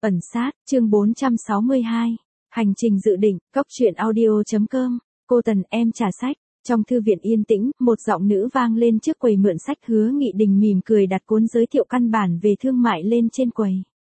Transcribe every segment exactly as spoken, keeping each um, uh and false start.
Ẩn sát, chương bốn trăm sáu mươi hai. Hành trình dự định, cốc truyện audio.com. Cô Tần, em trả sách. Trong thư viện yên tĩnh, một giọng nữ vang lên trước quầy mượn sách. Hứa Nghị Đình mỉm cười đặt cuốn giới thiệu căn bản về thương mại lên trên quầy.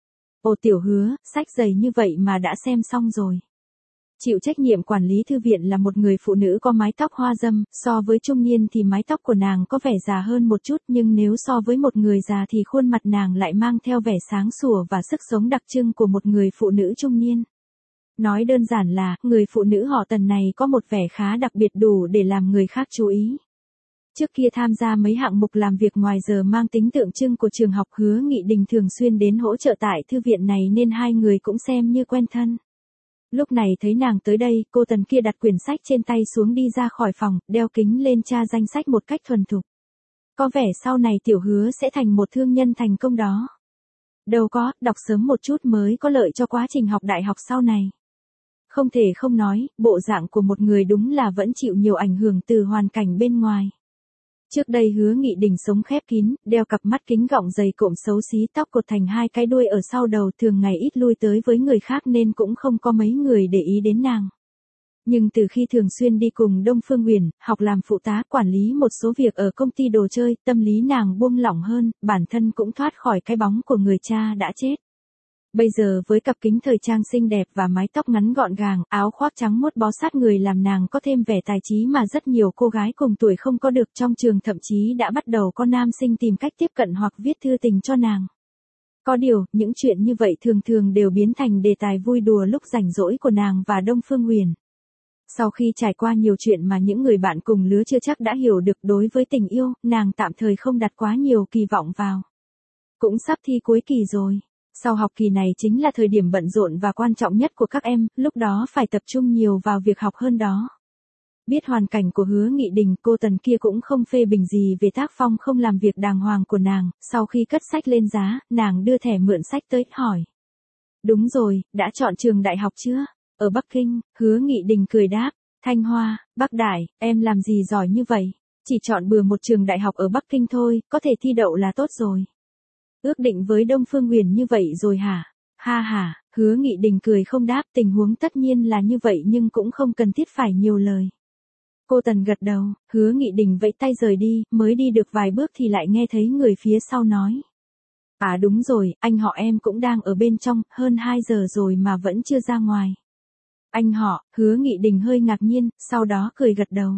Ồ Tiểu Hứa, sách dày như vậy mà đã xem xong rồi. Chịu trách nhiệm quản lý thư viện là một người phụ nữ có mái tóc hoa dâm, so với trung niên thì mái tóc của nàng có vẻ già hơn một chút, nhưng nếu so với một người già thì khuôn mặt nàng lại mang theo vẻ sáng sủa và sức sống đặc trưng của một người phụ nữ trung niên. Nói đơn giản là, người phụ nữ họ Tần này có một vẻ khá đặc biệt đủ để làm người khác chú ý. Trước kia tham gia mấy hạng mục làm việc ngoài giờ mang tính tượng trưng của trường học, Hứa Nghị Đình thường xuyên đến hỗ trợ tại thư viện này nên hai người cũng xem như quen thân. Lúc này thấy nàng tới đây, cô Tần kia đặt quyển sách trên tay xuống đi ra khỏi phòng, đeo kính lên tra danh sách một cách thuần thục. Có vẻ sau này Tiểu Hứa sẽ thành một thương nhân thành công đó. Đâu có, đọc sớm một chút mới có lợi cho quá trình học đại học sau này. Không thể không nói, bộ dạng của một người đúng là vẫn chịu nhiều ảnh hưởng từ hoàn cảnh bên ngoài. Trước đây Hứa Nghị Đình sống khép kín, đeo cặp mắt kính gọng dày cộm xấu xí, tóc cột thành hai cái đuôi ở sau đầu, thường ngày ít lui tới với người khác nên cũng không có mấy người để ý đến nàng. Nhưng từ khi thường xuyên đi cùng Đông Phương Huyền, học làm phụ tá, quản lý một số việc ở công ty đồ chơi, tâm lý nàng buông lỏng hơn, bản thân cũng thoát khỏi cái bóng của người cha đã chết. Bây giờ với cặp kính thời trang xinh đẹp và mái tóc ngắn gọn gàng, áo khoác trắng muốt bó sát người làm nàng có thêm vẻ tài trí mà rất nhiều cô gái cùng tuổi không có được. Trong trường thậm chí đã bắt đầu có nam sinh tìm cách tiếp cận hoặc viết thư tình cho nàng. Có điều, những chuyện như vậy thường thường đều biến thành đề tài vui đùa lúc rảnh rỗi của nàng và Đông Phương Huyền. Sau khi trải qua nhiều chuyện mà những người bạn cùng lứa chưa chắc đã hiểu được đối với tình yêu, nàng tạm thời không đặt quá nhiều kỳ vọng vào. Cũng sắp thi cuối kỳ rồi. Sau học kỳ này chính là thời điểm bận rộn và quan trọng nhất của các em, lúc đó phải tập trung nhiều vào việc học hơn đó. Biết hoàn cảnh của Hứa Nghị Đình, cô Tần kia cũng không phê bình gì về tác phong không làm việc đàng hoàng của nàng. Sau khi cất sách lên giá, nàng đưa thẻ mượn sách tới, hỏi. Đúng rồi, đã chọn trường đại học chưa? Ở Bắc Kinh, Hứa Nghị Đình cười đáp. Thanh Hoa, Bắc Đại, em làm gì giỏi như vậy? Chỉ chọn bừa một trường đại học ở Bắc Kinh thôi, có thể thi đậu là tốt rồi. Ước định với Đông Phương Huyền như vậy rồi hả? Ha ha, Hứa Nghị Đình cười không đáp, tình huống tất nhiên là như vậy nhưng cũng không cần thiết phải nhiều lời. Cô Tần gật đầu, Hứa Nghị Đình vẫy tay rời đi, mới đi được vài bước thì lại nghe thấy người phía sau nói. À đúng rồi, anh họ em cũng đang ở bên trong, hơn hai giờ rồi mà vẫn chưa ra ngoài. Anh họ, Hứa Nghị Đình hơi ngạc nhiên, sau đó cười gật đầu.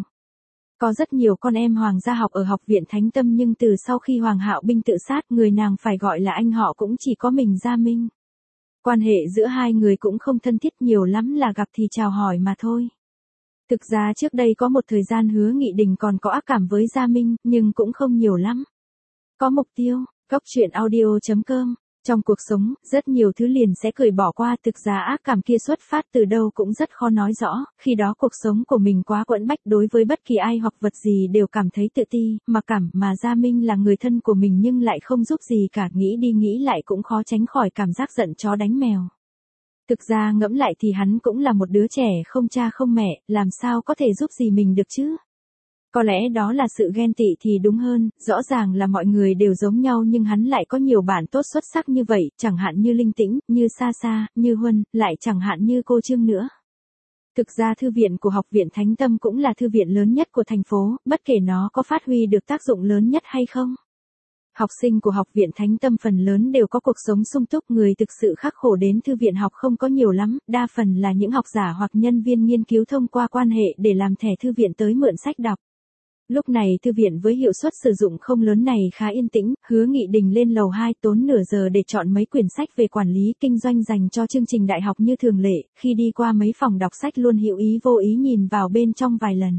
Có rất nhiều con em hoàng gia học ở học viện Thánh Tâm nhưng từ sau khi Hoàng Hạo Binh tự sát, người nàng phải gọi là anh họ cũng chỉ có mình Gia Minh. Quan hệ giữa hai người cũng không thân thiết, nhiều lắm là gặp thì chào hỏi mà thôi. Thực ra trước đây có một thời gian Hứa Nghị Đình còn có ác cảm với Gia Minh, nhưng cũng không nhiều lắm. Có mục tiêu, cốc truyện audio.com. Trong cuộc sống, rất nhiều thứ liền sẽ cười bỏ qua, thực ra ác cảm kia xuất phát từ đâu cũng rất khó nói rõ, khi đó cuộc sống của mình quá quẫn bách, đối với bất kỳ ai hoặc vật gì đều cảm thấy tự ti, mặc cảm, mà Gia Minh là người thân của mình nhưng lại không giúp gì cả, nghĩ đi nghĩ lại cũng khó tránh khỏi cảm giác giận chó đánh mèo. Thực ra ngẫm lại thì hắn cũng là một đứa trẻ không cha không mẹ, làm sao có thể giúp gì mình được chứ? Có lẽ đó là sự ghen tị thì đúng hơn, rõ ràng là mọi người đều giống nhau nhưng hắn lại có nhiều bạn tốt xuất sắc như vậy, chẳng hạn như Linh Tĩnh, như Sa Sa, như Huân, lại chẳng hạn như cô Trương nữa. Thực ra thư viện của Học viện Thánh Tâm cũng là thư viện lớn nhất của thành phố, bất kể nó có phát huy được tác dụng lớn nhất hay không. Học sinh của Học viện Thánh Tâm phần lớn đều có cuộc sống sung túc, người thực sự khắc khổ đến thư viện học không có nhiều lắm, đa phần là những học giả hoặc nhân viên nghiên cứu thông qua quan hệ để làm thẻ thư viện tới mượn sách đọc. Lúc này thư viện với hiệu suất sử dụng không lớn này khá yên tĩnh, Hứa Nghị Đình lên lầu hai tốn nửa giờ để chọn mấy quyển sách về quản lý kinh doanh dành cho chương trình đại học như thường lệ, khi đi qua mấy phòng đọc sách luôn hữu ý vô ý nhìn vào bên trong vài lần.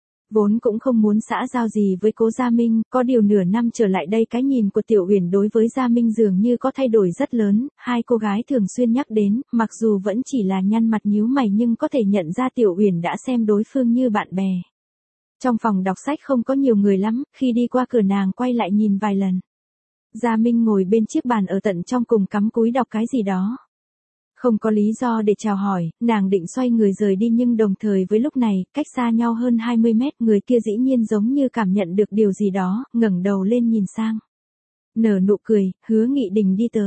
Vốn cũng không muốn xã giao gì với cố Gia Minh, có điều nửa năm trở lại đây cái nhìn của Tiểu Uyển đối với Gia Minh dường như có thay đổi rất lớn, hai cô gái thường xuyên nhắc đến, mặc dù vẫn chỉ là nhăn mặt nhíu mày nhưng có thể nhận ra Tiểu Uyển đã xem đối phương như bạn bè. Trong phòng đọc sách không có nhiều người lắm, khi đi qua cửa nàng quay lại nhìn vài lần. Gia Minh ngồi bên chiếc bàn ở tận trong cùng cắm cúi đọc cái gì đó. Không có lý do để chào hỏi, nàng định xoay người rời đi nhưng đồng thời với lúc này, cách xa nhau hơn hai mươi mét, người kia dĩ nhiên giống như cảm nhận được điều gì đó, ngẩng đầu lên nhìn sang. Nở nụ cười, Hứa Nghị Đình đi tới.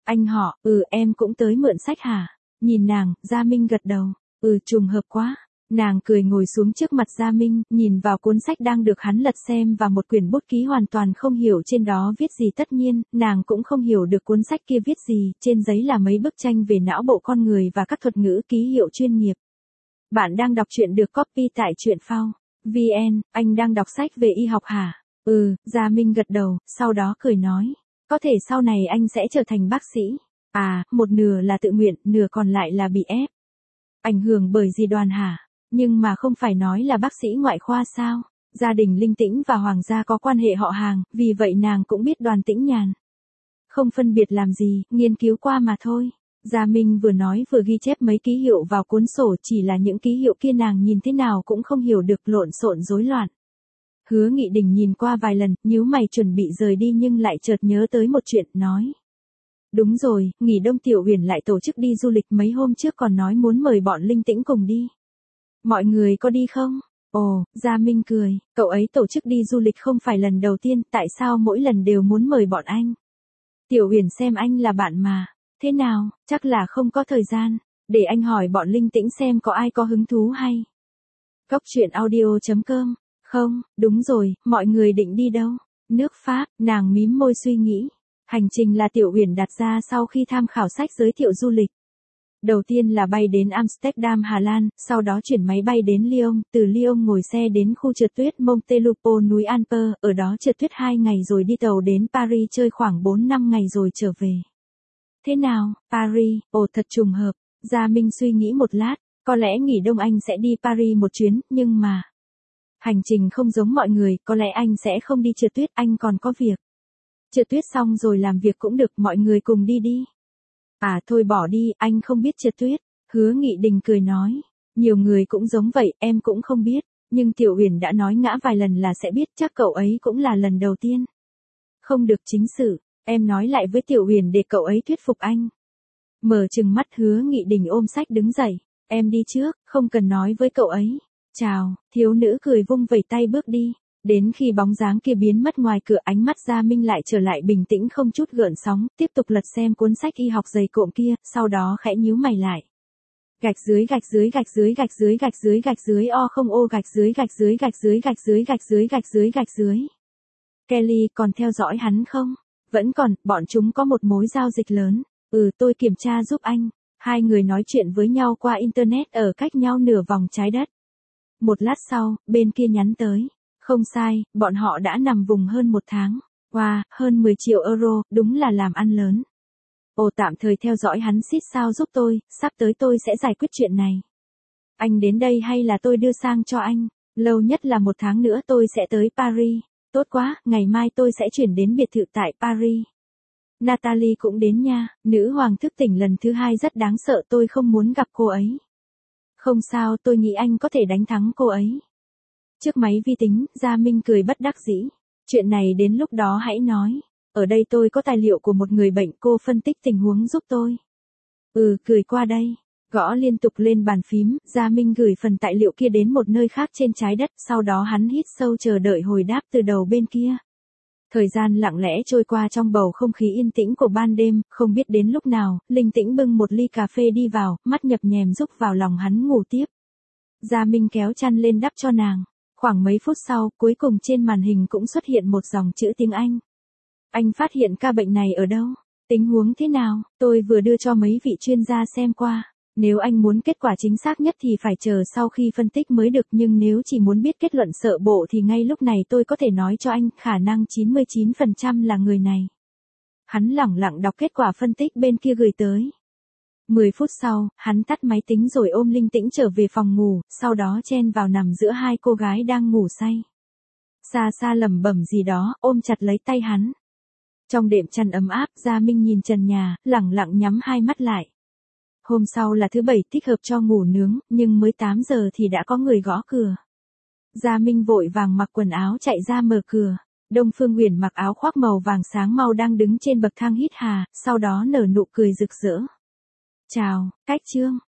Anh họ, ừ em cũng tới mượn sách hả? Nhìn nàng, Gia Minh gật đầu, ừ trùng hợp quá. Nàng cười ngồi xuống trước mặt Gia Minh, nhìn vào cuốn sách đang được hắn lật xem và một quyển bút ký hoàn toàn không hiểu trên đó viết gì tất nhiên, nàng cũng không hiểu được cuốn sách kia viết gì, trên giấy là mấy bức tranh về não bộ con người và các thuật ngữ ký hiệu chuyên nghiệp. Bạn đang đọc truyện được copy tại truyện phao chấm vn, anh đang đọc sách về y học hả? Ừ, Gia Minh gật đầu, sau đó cười nói. Có thể sau này anh sẽ trở thành bác sĩ. À, một nửa là tự nguyện, nửa còn lại là bị ép. Ảnh hưởng bởi gì Đoàn hả? Nhưng mà không phải nói là bác sĩ ngoại khoa sao? Gia đình Linh Tĩnh và Hoàng gia có quan hệ họ hàng, vì vậy nàng cũng biết Đoàn Tĩnh Nhàn. Không phân biệt làm gì, nghiên cứu qua mà thôi. Gia Minh vừa nói vừa ghi chép mấy ký hiệu vào cuốn sổ, chỉ là những ký hiệu kia nàng nhìn thế nào cũng không hiểu được, lộn xộn rối loạn. Hứa Nghị Đình nhìn qua vài lần, nhíu mày chuẩn bị rời đi nhưng lại chợt nhớ tới một chuyện, nói. Đúng rồi, nghỉ đông Tiểu Uyển lại tổ chức đi du lịch, mấy hôm trước còn nói muốn mời bọn Linh Tĩnh cùng đi. Mọi người có đi không? Ồ, Gia Minh cười, cậu ấy tổ chức đi du lịch không phải lần đầu tiên, tại sao mỗi lần đều muốn mời bọn anh? Tiểu Uyển xem anh là bạn mà. Thế nào, chắc là không có thời gian, để anh hỏi bọn Linh Tĩnh xem có ai có hứng thú hay. Cốc truyện audio chấm com. Không, đúng rồi, mọi người định đi đâu? Nước Pháp, nàng mím môi suy nghĩ. Hành trình là Tiểu Uyển đặt ra sau khi tham khảo sách giới thiệu du lịch. Đầu tiên là bay đến Amsterdam Hà Lan, sau đó chuyển máy bay đến Lyon, từ Lyon ngồi xe đến khu trượt tuyết Montelupo núi Alper, ở đó trượt tuyết hai ngày rồi đi tàu đến Paris chơi khoảng bốn năm ngày rồi trở về. Thế nào, Paris, ồ thật trùng hợp. Gia Minh suy nghĩ một lát, có lẽ nghỉ đông anh sẽ đi Paris một chuyến, nhưng mà... Hành trình không giống mọi người, có lẽ anh sẽ không đi trượt tuyết, anh còn có việc. Trượt tuyết xong rồi làm việc cũng được, mọi người cùng đi đi. À thôi bỏ đi, anh không biết trượt tuyết. Hứa Nghị Đình cười nói. Nhiều người cũng giống vậy, em cũng không biết. Nhưng Tiểu Uyển đã nói ngã vài lần là sẽ biết, chắc cậu ấy cũng là lần đầu tiên. Không được chính sự, em nói lại với Tiểu Uyển để cậu ấy thuyết phục anh. Mở trừng mắt Hứa Nghị Đình ôm sách đứng dậy. Em đi trước, không cần nói với cậu ấy. Chào, thiếu nữ cười vung vẩy tay bước đi. Đến khi bóng dáng kia biến mất ngoài cửa, ánh mắt Gia Minh lại trở lại bình tĩnh không chút gợn sóng, tiếp tục lật xem cuốn sách y học dày cộm kia, sau đó khẽ nhíu mày lại. Gạch dưới gạch dưới gạch dưới gạch dưới gạch dưới gạch dưới o không ô gạch dưới gạch dưới gạch dưới gạch dưới gạch dưới gạch dưới gạch dưới. Kelly còn theo dõi hắn không? Vẫn còn, bọn chúng có một mối giao dịch lớn. Ừ, tôi kiểm tra giúp anh. Hai người nói chuyện với nhau qua internet ở cách nhau nửa vòng trái đất. Một lát sau, bên kia nhắn tới. Không sai, bọn họ đã nằm vùng hơn một tháng. Wow, hơn mười triệu euro, đúng là làm ăn lớn. Ồ tạm thời theo dõi hắn xít sao giúp tôi, sắp tới tôi sẽ giải quyết chuyện này. Anh đến đây hay là tôi đưa sang cho anh? Lâu nhất là một tháng nữa tôi sẽ tới Paris. Tốt quá, ngày mai tôi sẽ chuyển đến biệt thự tại Paris. Natalie cũng đến nha, nữ hoàng thức tỉnh lần thứ hai rất đáng sợ, tôi không muốn gặp cô ấy. Không sao, tôi nghĩ anh có thể đánh thắng cô ấy. Trước máy vi tính, Gia Minh cười bất đắc dĩ. Chuyện này đến lúc đó hãy nói. Ở đây tôi có tài liệu của một người bệnh, cô phân tích tình huống giúp tôi. Ừ, gửi qua đây. Gõ liên tục lên bàn phím, Gia Minh gửi phần tài liệu kia đến một nơi khác trên trái đất, sau đó hắn hít sâu chờ đợi hồi đáp từ đầu bên kia. Thời gian lặng lẽ trôi qua trong bầu không khí yên tĩnh của ban đêm, không biết đến lúc nào, Linh Tĩnh bưng một ly cà phê đi vào, mắt nhập nhèm rúc vào lòng hắn ngủ tiếp. Gia Minh kéo chăn lên đắp cho nàng. Khoảng mấy phút sau, cuối cùng trên màn hình cũng xuất hiện một dòng chữ tiếng Anh. Anh phát hiện ca bệnh này ở đâu? Tình huống thế nào? Tôi vừa đưa cho mấy vị chuyên gia xem qua. Nếu anh muốn kết quả chính xác nhất thì phải chờ sau khi phân tích mới được, nhưng nếu chỉ muốn biết kết luận sợ bộ thì ngay lúc này tôi có thể nói cho anh, khả năng chín mươi chín phần trăm là người này. Hắn lẳng lặng đọc kết quả phân tích bên kia gửi tới. mười phút sau, hắn tắt máy tính rồi ôm Linh Tĩnh trở về phòng ngủ, sau đó chen vào nằm giữa hai cô gái đang ngủ say. Xa xa lẩm bẩm gì đó, ôm chặt lấy tay hắn. Trong đêm chăn ấm áp, Gia Minh nhìn trần nhà, lẳng lặng nhắm hai mắt lại. Hôm sau là thứ bảy, thích hợp cho ngủ nướng, nhưng mới tám giờ thì đã có người gõ cửa. Gia Minh vội vàng mặc quần áo chạy ra mở cửa. Đông Phương Uyển mặc áo khoác màu vàng sáng mau đang đứng trên bậc thang hít hà, sau đó nở nụ cười rực rỡ. Chào, Cách Trương,